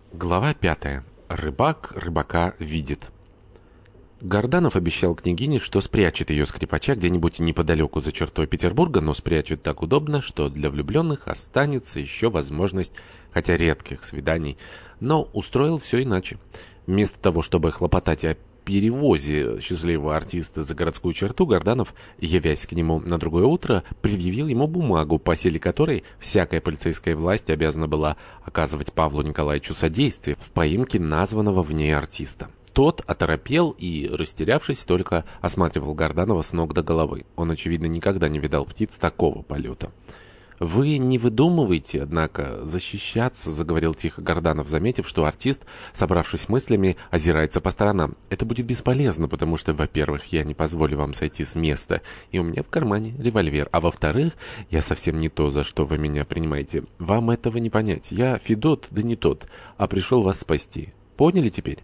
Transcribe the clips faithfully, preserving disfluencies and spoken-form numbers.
Глава пятая. Рыбак рыбака видит. Горданов обещал княгине, что спрячет ее скрипача где-нибудь неподалеку за чертой Петербурга, но спрячет так удобно, что для влюбленных останется еще возможность, хотя редких свиданий, но устроил все иначе. Вместо того, чтобы хлопотать о перевозе счастливого артиста за городскую черту, Горданов, явясь к нему на другое утро, предъявил ему бумагу, по силе которой всякая полицейская власть обязана была оказывать Павлу Николаевичу содействие в поимке названного в ней артиста. Тот оторопел и, растерявшись, только осматривал Горданова с ног до головы. Он, очевидно, никогда не видал птиц такого полета. «Вы не выдумывайте, однако, защищаться», — заговорил тихо Горданов, заметив, что артист, собравшись мыслями, озирается по сторонам. «Это будет бесполезно, потому что, во-первых, я не позволю вам сойти с места, и у меня в кармане револьвер, а во-вторых, я совсем не то, за что вы меня принимаете. Вам этого не понять. Я Федот, да не тот, а пришел вас спасти. Поняли теперь?»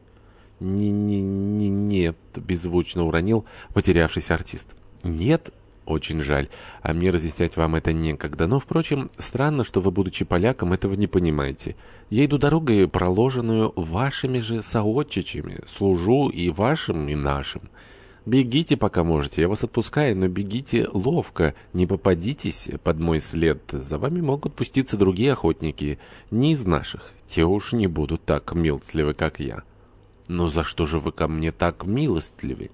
«Не-не-не-нет», — беззвучно уронил потерявшийся артист. «Нет? Очень жаль. А мне разъяснять вам это некогда. Но, впрочем, странно, что вы, будучи поляком, этого не понимаете. Я иду дорогой, проложенную вашими же соотчичами. Служу и вашим, и нашим. Бегите, пока можете. Я вас отпускаю, но бегите ловко. Не попадитесь под мой след. За вами могут пуститься другие охотники, не из наших. Те уж не будут так милостливы, как я». «Но за что же вы ко мне так милостливы?»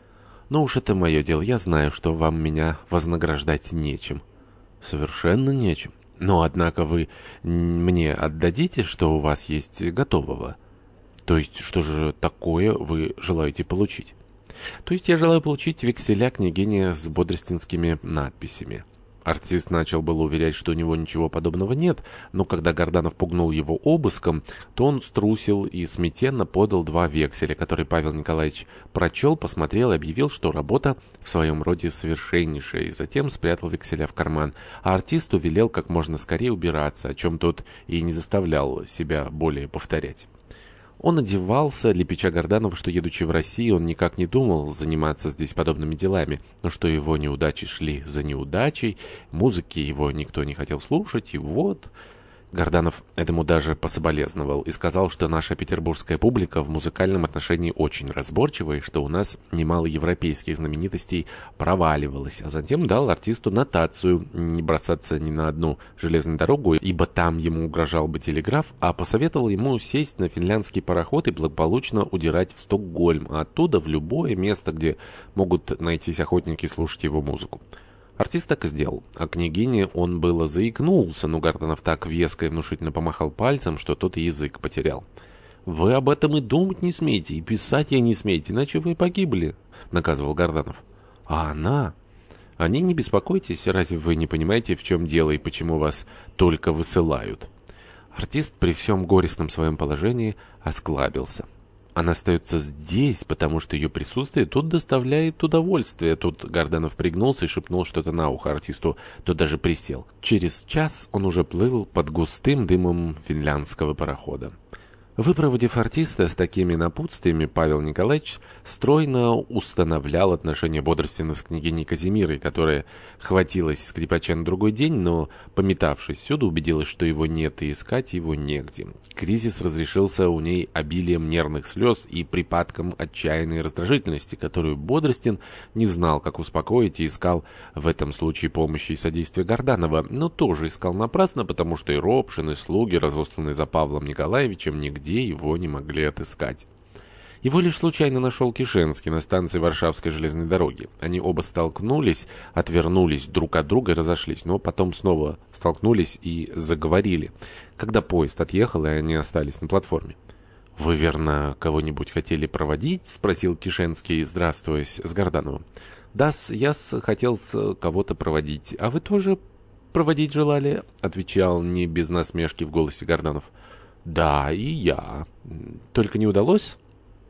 «Ну уж это мое дело. Я знаю, что вам меня вознаграждать нечем». «Совершенно нечем. Но, однако, вы мне отдадите, что у вас есть готового?» «То есть, что же такое вы желаете получить?» «То есть, я желаю получить векселя княгини с бодростинскими надписями». Артист начал было уверять, что у него ничего подобного нет, но когда Горданов пугнул его обыском, то он струсил и смятенно подал два векселя, которые Павел Николаевич прочел, посмотрел и объявил, что работа в своем роде совершеннейшая, и затем спрятал векселя в карман, а артисту велел как можно скорее убираться, о чем тот и не заставлял себя более повторять. Он одевался, лепеча Горданову, что, едучи в Россию, он никак не думал заниматься здесь подобными делами, но что его неудачи шли за неудачей, музыки его никто не хотел слушать, и вот... Горданов этому даже пособолезновал и сказал, что наша петербургская публика в музыкальном отношении очень разборчива, и что у нас немало европейских знаменитостей проваливалось, а затем дал артисту нотацию не бросаться ни на одну железную дорогу, ибо там ему угрожал бы телеграф, а посоветовал ему сесть на финляндский пароход и благополучно удирать в Стокгольм, а оттуда в любое место, где могут найтись охотники слушать его музыку. Артист так и сделал, а княгине он было заикнулся, но Горданов так веско и внушительно помахал пальцем, что тот язык потерял. «Вы об этом и думать не смеете, и писать ей не смеете, иначе вы погибли», — наказывал Горданов. «А она...» «О ней не беспокойтесь, разве вы не понимаете, в чем дело и почему вас только высылают?» Артист при всем горестном своем положении осклабился. «Она остается здесь, потому что ее присутствие тут доставляет удовольствие». Тут Горданов пригнулся и шепнул что-то на ухо артисту. Тот даже присел. Через час он уже плыл под густым дымом финляндского парохода. Выпроводив артиста с такими напутствиями, Павел Николаевич стройно установлял отношения Бодростина с княгиней Казимирой, которая хватилась скрипача на другой день, но, пометавшись всюду, убедилась, что его нет и искать его негде. Кризис разрешился у ней обилием нервных слез и припадком отчаянной раздражительности, которую Бодростин не знал, как успокоить, и искал в этом случае помощи и содействия Горданова, но тоже искал напрасно, потому что и Ропшин, и слуги, разосланные за Павлом Николаевичем, нигде его не могли отыскать. Его лишь случайно нашел Кишинский на станции Варшавской железной дороги. Они оба столкнулись, отвернулись друг от друга и разошлись, но потом снова столкнулись и заговорили, когда поезд отъехал, и они остались на платформе. «Вы, верно, кого-нибудь хотели проводить?» — спросил Кишинский, здравствуясь с Гордановым. «Да-с, я-с хотел кого-то проводить. А вы тоже проводить желали?» — отвечал не без насмешки в голосе Горданов. «Да, и я. Только не удалось?»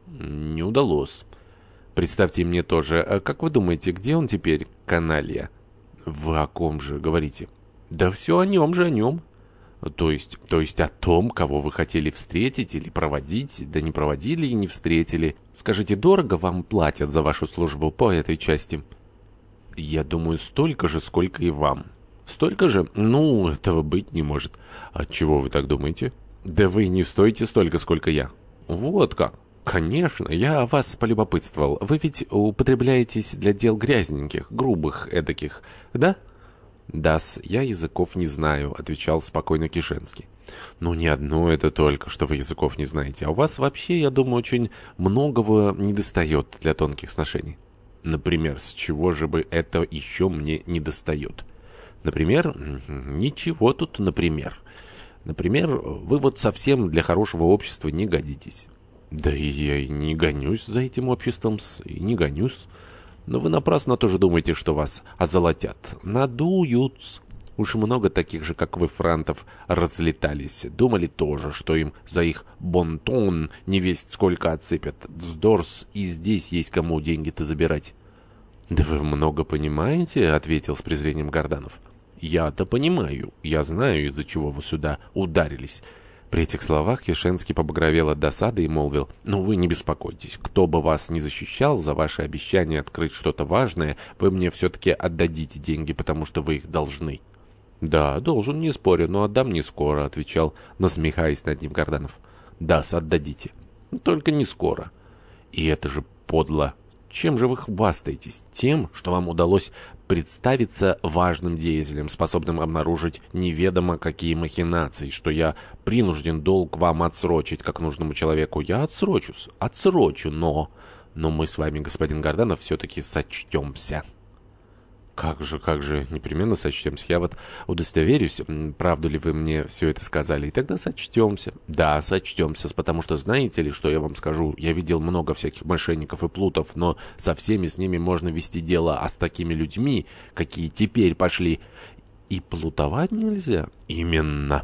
«Не удалось. Представьте мне тоже. А как вы думаете, где он теперь, каналья?» «Вы о ком же говорите?» «Да все о нем же, о нем». «То есть, то есть о том, кого вы хотели встретить или проводить, да не проводили и не встретили. Скажите, дорого вам платят за вашу службу по этой части?» «Я думаю, столько же, сколько и вам». «Столько же? Ну, этого быть не может». «Отчего вы так думаете?» Да вы не стоите столько, сколько я. Вот как. Конечно, я о вас полюбопытствовал. Вы ведь употребляетесь для дел грязненьких, грубых эдаких, да? «Да-с, я языков не знаю», — отвечал спокойно Кишенский. «Ну, не одно это только, что вы языков не знаете, а у вас вообще, я думаю, очень многого недостает для тонких сношений». «Например, с чего же бы это еще мне недостает?» «Например, ничего тут, например. Например, вы вот совсем для хорошего общества не годитесь». «Да и я и не гонюсь за этим обществом, и не гонюсь». Но вы напрасно тоже думаете, что вас озолотят. Надуют. Уж много таких же, как вы, франтов, разлетались. Думали тоже, что им за их бонтон невесть сколько отсыпят. Вздорс, и здесь есть кому деньги-то забирать. «Да вы много понимаете», — ответил с презрением Горданов. «Я-то понимаю. Я знаю, из-за чего вы сюда ударились». При этих словах Кишенский побагровел от досады и молвил: «Ну вы не беспокойтесь, кто бы вас не защищал, за ваше обещание открыть что-то важное, вы мне все-таки отдадите деньги, потому что вы их должны». «Да, должен, не спорю, но отдам не скоро», — отвечал, насмехаясь над ним Горданов. «Да-с, отдадите. Только не скоро». «И это же подло. Чем же вы хвастаетесь? Тем, что вам удалось представиться важным деятелем, способным обнаружить неведомо какие махинации, что я принужден долг вам отсрочить, как нужному человеку. Я отсрочусь, отсрочу, но... Но мы с вами, господин Горданов, все-таки сочтемся». «Как же, как же, непременно сочтемся. Я вот удостоверюсь, правду ли вы мне все это сказали, и тогда сочтемся». «Да, сочтемся, потому что знаете ли, что я вам скажу? Я видел много всяких мошенников и плутов, но со всеми с ними можно вести дело, а с такими людьми, какие теперь пошли, и плутовать нельзя». «Именно».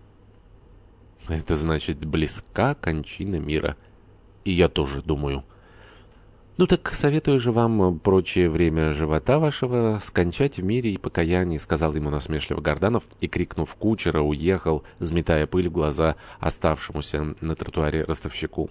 «Это значит, близка кончина мира. И я тоже думаю». «Ну так советую же вам прочее время живота вашего скончать в мире и покаянии», — сказал ему насмешливо Горданов и, крикнув кучера, уехал, взметая пыль в глаза оставшемуся на тротуаре ростовщику.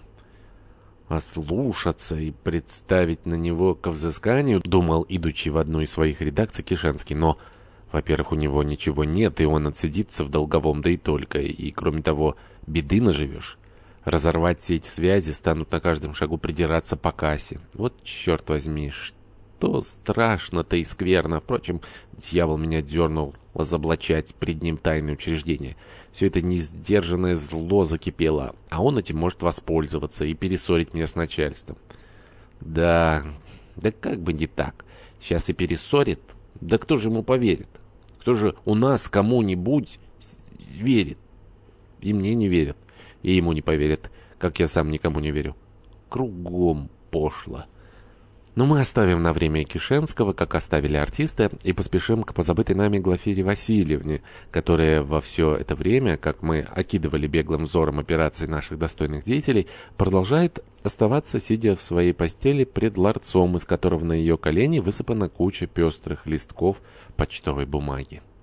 «Ослушаться и представить на него ко взысканию», — думал, идучи в одну из своих редакций, Кишенский, но, во-первых, у него ничего нет, и он отсидится в долговом, да и только, и, кроме того, беды наживешь. Разорвать все эти связи, станут на каждом шагу придираться по кассе. Вот черт возьми, что страшно-то и скверно. Впрочем, дьявол меня дернул разоблачать пред ним тайные учреждения. Все это несдержанное зло закипело, а он этим может воспользоваться и перессорить меня с начальством. Да, да как бы не так. Сейчас и перессорит. Да кто же ему поверит? Кто же у нас кому-нибудь верит? И мне не верят. И ему не поверят, как я сам никому не верю. Кругом пошло. Но мы оставим на время Кишенского, как оставили артиста, и поспешим к позабытой нами Глафире Васильевне, которая во все это время, как мы окидывали беглым взором операции наших достойных деятелей, продолжает оставаться, сидя в своей постели пред ларцом, из которого на ее колени высыпана куча пестрых листков почтовой бумаги.